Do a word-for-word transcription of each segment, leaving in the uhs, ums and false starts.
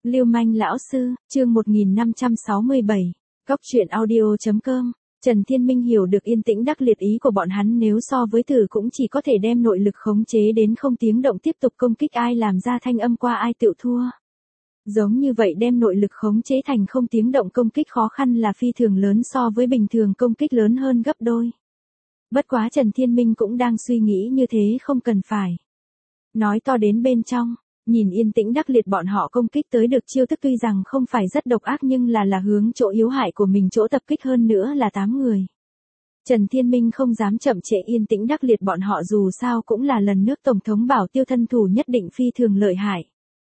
Lưu manh lão sư, chương một nghìn năm trăm sáu mươi bảy, Góc truyện audio chấm com. Trần Thiên Minh hiểu được yên tĩnh đắc liệt ý của bọn hắn, nếu so với Tử cũng chỉ có thể đem nội lực khống chế đến không tiếng động tiếp tục công kích, ai làm ra thanh âm qua ai tự thua. Giống như vậy đem nội lực khống chế thành không tiếng động công kích khó khăn là phi thường lớn, so với bình thường công kích lớn hơn gấp đôi. Bất quá Trần Thiên Minh cũng đang suy nghĩ như thế không cần phải nói to đến bên trong. Nhìn yên tĩnh đắc liệt bọn họ công kích tới được chiêu thức tuy rằng không phải rất độc ác nhưng là là hướng chỗ yếu hại của mình chỗ tập kích, hơn nữa là tám người. Trần Thiên Minh không dám chậm trễ yên tĩnh đắc liệt bọn họ, dù sao cũng là lần nước Tổng thống Bảo Tiêu thân thủ nhất định phi thường lợi hại.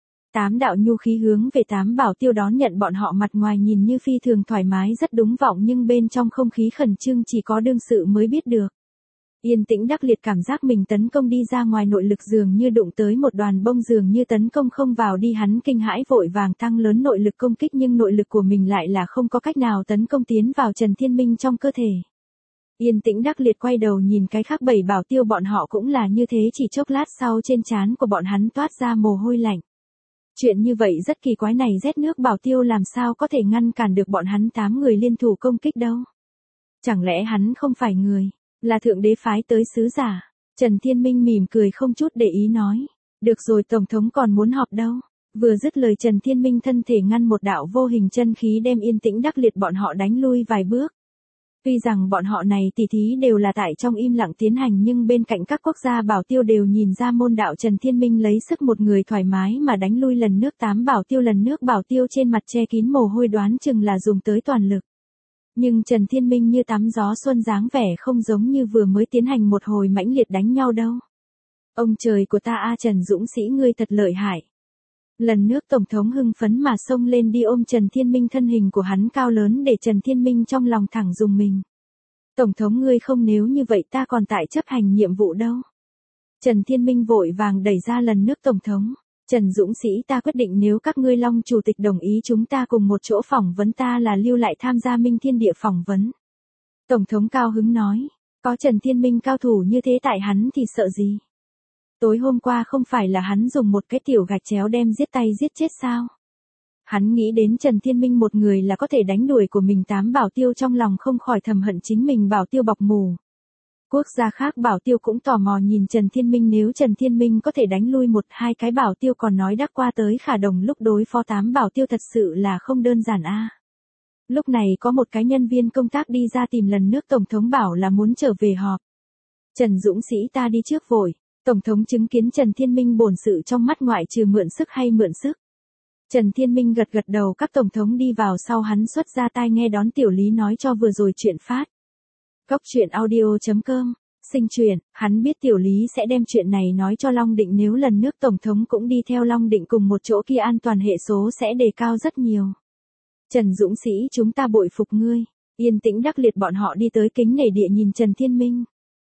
Tám đạo nhu khí hướng về tám Bảo Tiêu đón nhận bọn họ, mặt ngoài nhìn như phi thường thoải mái rất đúng vọng nhưng bên trong không khí khẩn trương chỉ có đương sự mới biết được. Yên tĩnh đắc liệt cảm giác mình tấn công đi ra ngoài nội lực dường như đụng tới một đoàn bông, dường như tấn công không vào đi, hắn kinh hãi vội vàng tăng lớn nội lực công kích nhưng nội lực của mình lại là không có cách nào tấn công tiến vào Trần Thiên Minh trong cơ thể. Yên tĩnh đắc liệt quay đầu nhìn cái khác bảy Bảo Tiêu bọn họ cũng là như thế, chỉ chốc lát sau trên trán của bọn hắn toát ra mồ hôi lạnh. Chuyện như vậy rất kỳ quái, này rét nước Bảo Tiêu làm sao có thể ngăn cản được bọn hắn tám người liên thủ công kích đâu. Chẳng lẽ hắn không phải người, là thượng đế phái tới sứ giả? Trần Thiên Minh mỉm cười không chút để ý nói. Được rồi, Tổng thống còn muốn họp đâu. Vừa dứt lời Trần Thiên Minh thân thể ngăn một đạo vô hình chân khí đem yên tĩnh đắc liệt bọn họ đánh lui vài bước. Tuy rằng bọn họ này tỉ thí đều là tại trong im lặng tiến hành nhưng bên cạnh các quốc gia Bảo Tiêu đều nhìn ra môn đạo Trần Thiên Minh lấy sức một người thoải mái mà đánh lui lần nước tám Bảo Tiêu. Lần nước Bảo Tiêu trên mặt che kín mồ hôi, đoán chừng là dùng tới toàn lực. Nhưng Trần Thiên Minh như tắm gió xuân, dáng vẻ không giống như vừa mới tiến hành một hồi mãnh liệt đánh nhau đâu. Ông trời của ta a, Trần Dũng Sĩ ngươi thật lợi hại. Lần nước Tổng thống hưng phấn mà xông lên đi ôm Trần Thiên Minh, thân hình của hắn cao lớn để Trần Thiên Minh trong lòng thẳng dùng mình. Tổng thống ngươi không, nếu như vậy ta còn tại chấp hành nhiệm vụ đâu. Trần Thiên Minh vội vàng đẩy ra lần nước Tổng thống. Trần Dũng Sĩ, ta quyết định nếu các ngươi Long Chủ tịch đồng ý chúng ta cùng một chỗ phỏng vấn, ta là lưu lại tham gia Minh Thiên Địa phỏng vấn. Tổng thống cao hứng nói, có Trần Thiên Minh cao thủ như thế tại hắn thì sợ gì. Tối hôm qua không phải là hắn dùng một cái tiểu gạch chéo đem giết tay giết chết sao. Hắn nghĩ đến Trần Thiên Minh một người là có thể đánh đuổi của mình tám Bảo Tiêu, trong lòng không khỏi thầm hận chính mình Bảo Tiêu bọc mù. Quốc gia khác Bảo Tiêu cũng tò mò nhìn Trần Thiên Minh, nếu Trần Thiên Minh có thể đánh lui một hai cái Bảo Tiêu còn nói đắc qua tới Khả Đồng lúc đối phó tám Bảo Tiêu thật sự là không đơn giản a. À. Lúc này có một cái nhân viên công tác đi ra tìm lần nước Tổng thống, bảo là muốn trở về họp. Trần Dũng Sĩ, ta đi trước vội. Tổng thống chứng kiến Trần Thiên Minh bổn sự trong mắt ngoại trừ mượn sức hay mượn sức. Trần Thiên Minh gật gật đầu, các tổng thống đi vào sau hắn xuất ra tai nghe đón tiểu lý nói cho vừa rồi chuyện phát. Góc truyện audio chấm com, sinh truyền, hắn biết tiểu lý sẽ đem chuyện này nói cho Long Định, nếu lần nước Tổng thống cũng đi theo Long Định cùng một chỗ kia an toàn hệ số sẽ đề cao rất nhiều. Trần Dũng Sĩ, chúng ta bội phục ngươi. Yên tĩnh đắc liệt bọn họ đi tới kính nể địa nhìn Trần Thiên Minh.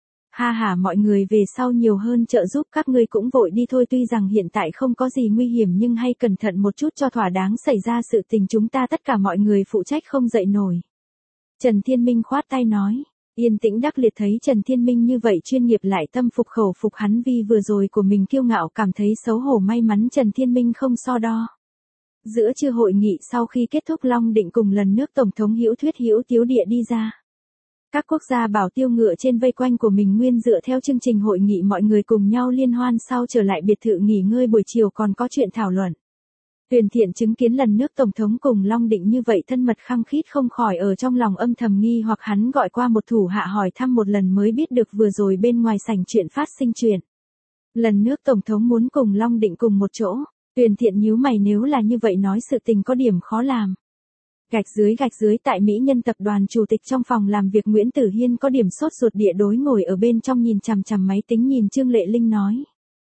Ha ha, mọi người về sau nhiều hơn trợ giúp các ngươi cũng vội đi thôi, tuy rằng hiện tại không có gì nguy hiểm nhưng hay cẩn thận một chút cho thỏa đáng, xảy ra sự tình chúng ta tất cả mọi người phụ trách không dậy nổi. Trần Thiên Minh khoát tay nói. Yên tĩnh đắc liệt thấy Trần Thiên Minh như vậy chuyên nghiệp lại tâm phục khẩu phục hắn vì vừa rồi của mình kiêu ngạo cảm thấy xấu hổ, may mắn Trần Thiên Minh không so đo. Giữa trưa hội nghị sau khi kết thúc, Long Định cùng lần nước Tổng thống hữu thuyết hữu tiếu địa đi ra. Các quốc gia Bảo Tiêu ngựa trên vây quanh của mình nguyên dựa theo chương trình hội nghị, mọi người cùng nhau liên hoan, sau trở lại biệt thự nghỉ ngơi, buổi chiều còn có chuyện thảo luận. Tuyền Thiện chứng kiến lần nước Tổng thống cùng Long Định như vậy thân mật khăng khít không khỏi ở trong lòng âm thầm nghi hoặc, hắn gọi qua một thủ hạ hỏi thăm một lần mới biết được vừa rồi bên ngoài sảnh chuyện phát sinh chuyện. Lần nước Tổng thống muốn cùng Long Định cùng một chỗ. Tuyền Thiện nhíu mày, nếu là như vậy nói sự tình có điểm khó làm. Gạch dưới gạch dưới, tại Mỹ Nhân tập đoàn chủ tịch trong phòng làm việc Nguyễn Tử Hiên có điểm sốt ruột địa đối ngồi ở bên trong nhìn chằm chằm máy tính nhìn Trương Lệ Linh nói.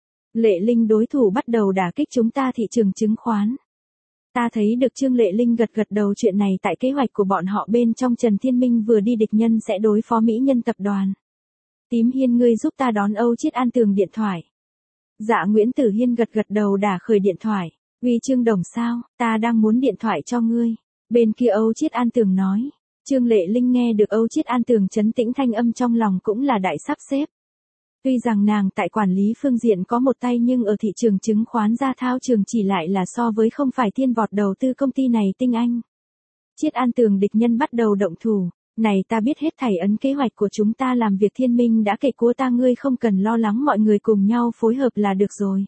Lệ Linh, đối thủ bắt đầu đả kích chúng ta thị trường chứng khoán. Ta thấy được Trương Lệ Linh gật gật đầu, chuyện này tại kế hoạch của bọn họ bên trong. Trần Thiên Minh vừa đi, địch nhân sẽ đối phó Mỹ Nhân tập đoàn. Tím Hiên, ngươi giúp ta đón Âu Chiết An Tường điện thoại. Dạ, Nguyễn Tử Hiên gật gật đầu đả khởi điện thoại. Uy Trương Đồng sao, ta đang muốn điện thoại cho ngươi. Bên kia Âu Chiết An Tường nói. Trương Lệ Linh nghe được Âu Chiết An Tường trấn tĩnh thanh âm trong lòng cũng là đại sắp xếp. Tuy rằng nàng tại quản lý phương diện có một tay nhưng ở thị trường chứng khoán gia thao trường chỉ lại là so với không phải thiên vọt đầu tư công ty này tinh anh. Chiết An Tường địch nhân bắt đầu động thủ. Này ta biết hết thảy ấn kế hoạch của chúng ta làm việc thiên minh đã kể của ta ngươi không cần lo lắng mọi người cùng nhau phối hợp là được rồi.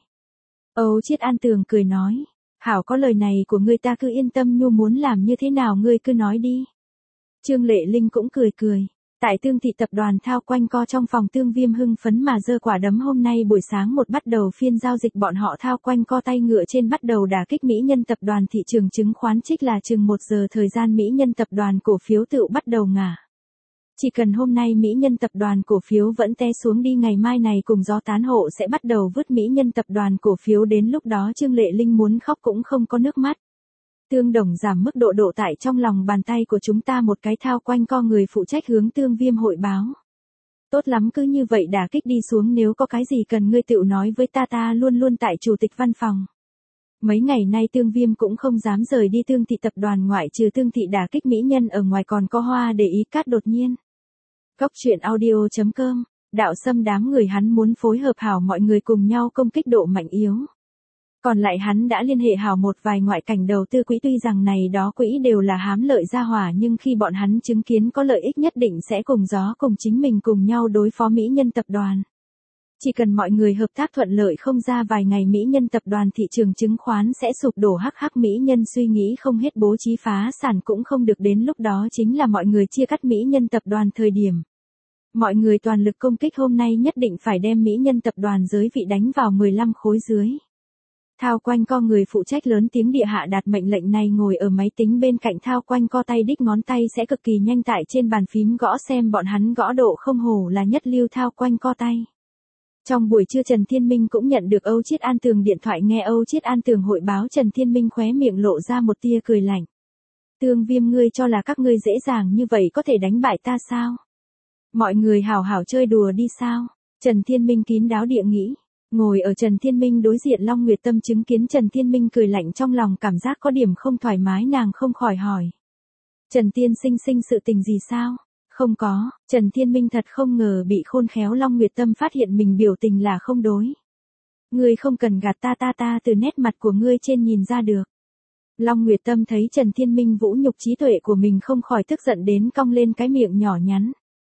Âu Chiết An Tường cười nói. Hảo có lời này của ngươi ta cứ yên tâm nhu muốn làm như thế nào ngươi cứ nói đi. Trương Lệ Linh cũng cười cười. Tại Tương Thị tập đoàn thao quanh co trong phòng Tương Viêm hưng phấn mà giơ quả đấm hôm nay buổi sáng một bắt đầu phiên giao dịch bọn họ thao quanh co tay ngựa trên bắt đầu đả kích Mỹ Nhân tập đoàn thị trường chứng khoán trích là chừng một giờ thời gian Mỹ Nhân tập đoàn cổ phiếu tự bắt đầu ngả. Chỉ cần hôm nay Mỹ Nhân tập đoàn cổ phiếu vẫn té xuống đi ngày mai này cùng gió tán hộ sẽ bắt đầu vứt Mỹ Nhân tập đoàn cổ phiếu đến lúc đó Trương Lệ Linh muốn khóc cũng không có nước mắt. Tương Đồng giảm mức độ độ tải trong lòng bàn tay của chúng ta một cái thao quanh co người phụ trách hướng Tương Viêm hội báo. Tốt lắm cứ như vậy đả kích đi xuống nếu có cái gì cần ngươi tự nói với ta ta luôn luôn tại chủ tịch văn phòng. Mấy ngày nay Tương Viêm cũng không dám rời đi Tương Thị tập đoàn ngoại trừ Tương Thị đả kích mỹ nhân ở ngoài còn có hoa để ý cát đột nhiên. Góc truyện audio chấm com, đạo xâm đám người hắn muốn phối hợp hảo mọi người cùng nhau công kích độ mạnh yếu. Còn lại hắn đã liên hệ hảo một vài ngoại cảnh đầu tư quỹ tuy rằng này đó quỹ đều là hám lợi ra hỏa nhưng khi bọn hắn chứng kiến có lợi ích nhất định sẽ cùng gió cùng chính mình cùng nhau đối phó Mỹ Nhân tập đoàn. Chỉ cần mọi người hợp tác thuận lợi không ra vài ngày Mỹ Nhân tập đoàn thị trường chứng khoán sẽ sụp đổ hắc hắc Mỹ Nhân suy nghĩ không hết bố trí phá sản cũng không được đến lúc đó chính là mọi người chia cắt Mỹ Nhân tập đoàn thời điểm. Mọi người toàn lực công kích hôm nay nhất định phải đem Mỹ Nhân tập đoàn giới vị đánh vào mười lăm khối dưới. Thao quanh co người phụ trách lớn tiếng địa hạ đạt mệnh lệnh này ngồi ở máy tính bên cạnh thao quanh co tay đích ngón tay sẽ cực kỳ nhanh tại trên bàn phím gõ xem bọn hắn gõ độ không hổ là nhất lưu thao quanh co tay. Trong buổi trưa Trần Thiên Minh cũng nhận được Âu Chiết An Tường điện thoại nghe Âu Chiết An Tường hội báo Trần Thiên Minh khóe miệng lộ ra một tia cười lạnh. Tương Viêm ngươi cho là các ngươi dễ dàng như vậy có thể đánh bại ta sao? Mọi người hảo hảo chơi đùa đi sao? Trần Thiên Minh kín đáo địa nghĩ. Ngồi ở Trần Thiên Minh đối diện Long Nguyệt Tâm chứng kiến Trần Thiên Minh cười lạnh trong lòng cảm giác có điểm không thoải mái nàng không khỏi hỏi. Trần Tiên sinh sinh sự tình gì sao? Không có, Trần Thiên Minh thật không ngờ bị khôn khéo Long Nguyệt Tâm phát hiện mình biểu tình là không đối. Ngươi không cần gạt ta ta ta từ nét mặt của ngươi trên nhìn ra được. Long Nguyệt Tâm thấy Trần Thiên Minh vũ nhục trí tuệ của mình không khỏi tức giận đến cong lên cái miệng nhỏ nhắn.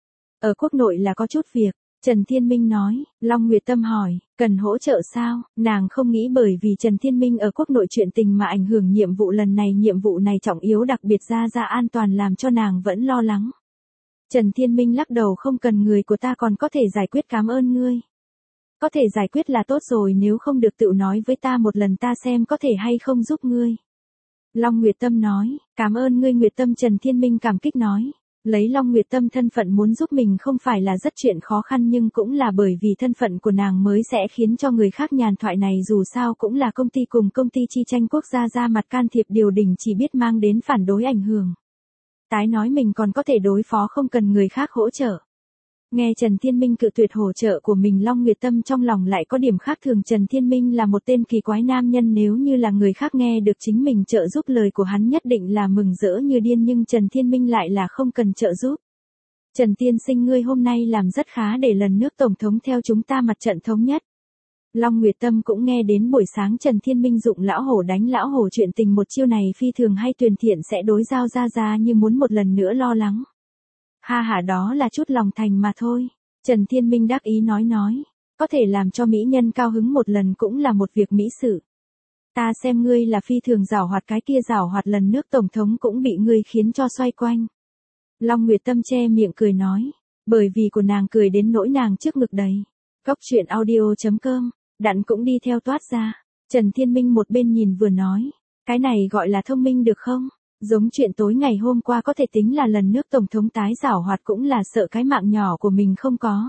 Ở quốc nội là có chút việc. Trần Thiên Minh nói, Long Nguyệt Tâm hỏi, cần hỗ trợ sao? Nàng không nghĩ bởi vì Trần Thiên Minh ở quốc nội chuyện tình mà ảnh hưởng nhiệm vụ lần này nhiệm vụ này trọng yếu đặc biệt ra ra an toàn làm cho nàng vẫn lo lắng. Trần Thiên Minh lắc đầu không cần người của ta còn có thể giải quyết cảm ơn ngươi. Có thể giải quyết là tốt rồi nếu không được tự nói với ta một lần ta xem có thể hay không giúp ngươi. Long Nguyệt Tâm nói, cảm ơn ngươi Nguyệt Tâm Trần Thiên Minh cảm kích nói. Lấy Long Nguyệt Tâm thân phận muốn giúp mình không phải là rất chuyện khó khăn nhưng cũng là bởi vì thân phận của nàng mới sẽ khiến cho người khác nhàn thoại này dù sao cũng là công ty cùng công ty chi tranh quốc gia ra mặt can thiệp điều đình chỉ biết mang đến phản đối ảnh hưởng. Tái nói mình còn có thể đối phó không cần người khác hỗ trợ. Nghe Trần Thiên Minh cự tuyệt hỗ trợ của mình Long Nguyệt Tâm trong lòng lại có điểm khác thường Trần Thiên Minh là một tên kỳ quái nam nhân nếu như là người khác nghe được chính mình trợ giúp lời của hắn nhất định là mừng rỡ như điên nhưng Trần Thiên Minh lại là không cần trợ giúp. Trần Tiên sinh ngươi hôm nay làm rất khá để lần nước Tổng thống theo chúng ta mặt trận thống nhất. Long Nguyệt Tâm cũng nghe đến buổi sáng Trần Thiên Minh dụng lão hổ đánh lão hổ chuyện tình một chiêu này phi thường hay Tuyền Thiện sẽ đối giao ra ra như muốn một lần nữa lo lắng. Ha ha đó là chút lòng thành mà thôi. Trần Thiên Minh đắc ý nói nói. Có thể làm cho mỹ nhân cao hứng một lần cũng là một việc mỹ sự. Ta xem ngươi là phi thường giảo hoạt cái kia giảo hoạt lần nước Tổng thống cũng bị ngươi khiến cho xoay quanh. Long Nguyệt Tâm che miệng cười nói. Bởi vì của nàng cười đến nỗi nàng trước ngực đầy. Góc truyện audio chấm com, đặn cũng đi theo toát ra. Trần Thiên Minh một bên nhìn vừa nói. Cái này gọi là thông minh được không? Giống chuyện tối ngày hôm qua có thể tính là lần nước Tổng thống tái giảo hoạt cũng là sợ cái mạng nhỏ của mình không có.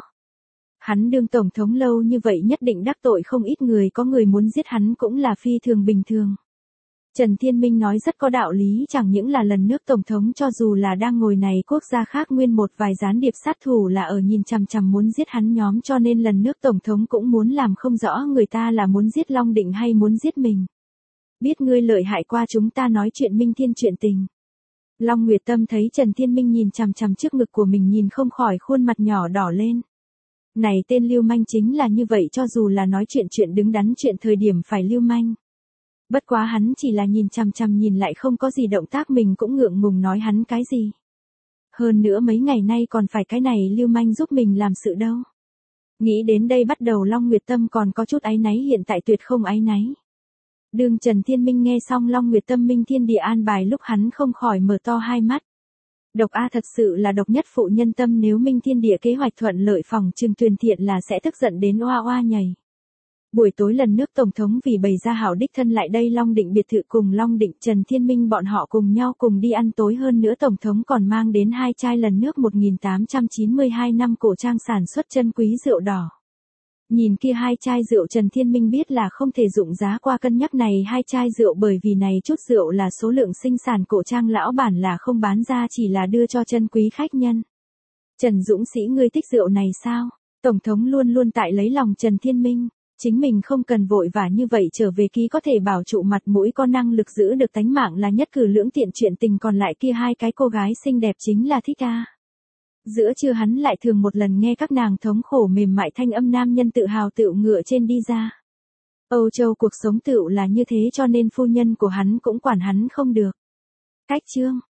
Hắn đương Tổng thống lâu như vậy nhất định đắc tội không ít người có người muốn giết hắn cũng là phi thường bình thường. Trần Thiên Minh nói rất có đạo lý chẳng những là lần nước Tổng thống cho dù là đang ngồi này quốc gia khác nguyên một vài gián điệp sát thủ là ở nhìn chằm chằm muốn giết hắn nhóm cho nên lần nước Tổng thống cũng muốn làm không rõ người ta là muốn giết Long Định hay muốn giết mình. Biết ngươi lợi hại qua chúng ta nói chuyện minh thiên chuyện tình. Long Nguyệt Tâm thấy Trần Thiên Minh nhìn chằm chằm trước ngực của mình nhìn không khỏi khuôn mặt nhỏ đỏ lên. Này tên lưu manh chính là như vậy, cho dù là nói chuyện chuyện đứng đắn chuyện thời điểm phải lưu manh. Bất quá hắn chỉ là nhìn chằm chằm nhìn lại không có gì động tác, mình cũng ngượng ngùng nói hắn cái gì. Hơn nữa mấy ngày nay còn phải cái này lưu manh giúp mình làm sự đâu. Nghĩ đến đây bắt đầu Long Nguyệt Tâm còn có chút áy náy, hiện tại tuyệt không áy náy. Đường Trần Thiên Minh nghe xong Long Nguyệt Tâm Minh Thiên Địa an bài lúc hắn không khỏi mở to hai mắt. Độc A, thật sự là độc nhất phụ nhân tâm, nếu Minh Thiên Địa kế hoạch thuận lợi phòng trừng Tuyền Thiện là sẽ tức giận đến oa oa nhảy. Buổi tối lần nước Tổng thống vì bày ra hảo đích thân lại đây Long Định biệt thự cùng Long Định Trần Thiên Minh bọn họ cùng nhau cùng đi ăn tối, hơn nữa Tổng thống còn mang đến hai chai lần nước một nghìn tám trăm chín mươi hai năm cổ trang sản xuất chân quý rượu đỏ. Nhìn kia hai chai rượu Trần Thiên Minh biết là không thể dụng giá qua cân nhắc này hai chai rượu, bởi vì này chút rượu là số lượng sinh sản cổ trang lão bản là không bán ra, chỉ là đưa cho chân quý khách nhân. Trần Dũng Sĩ, ngươi thích rượu này sao? Tổng thống luôn luôn tại lấy lòng Trần Thiên Minh. Chính mình không cần vội vã như vậy trở về ký có thể bảo trụ mặt mũi, có năng lực giữ được tánh mạng là nhất cử lưỡng tiện, chuyện tình còn lại kia hai cái cô gái xinh đẹp chính là thích a. Giữa trưa hắn lại thường một lần nghe các nàng thống khổ mềm mại thanh âm nam nhân tự hào tựu ngựa trên đi ra. Âu Châu cuộc sống tựu là như thế, cho nên phu nhân của hắn cũng quản hắn không được. Cách chương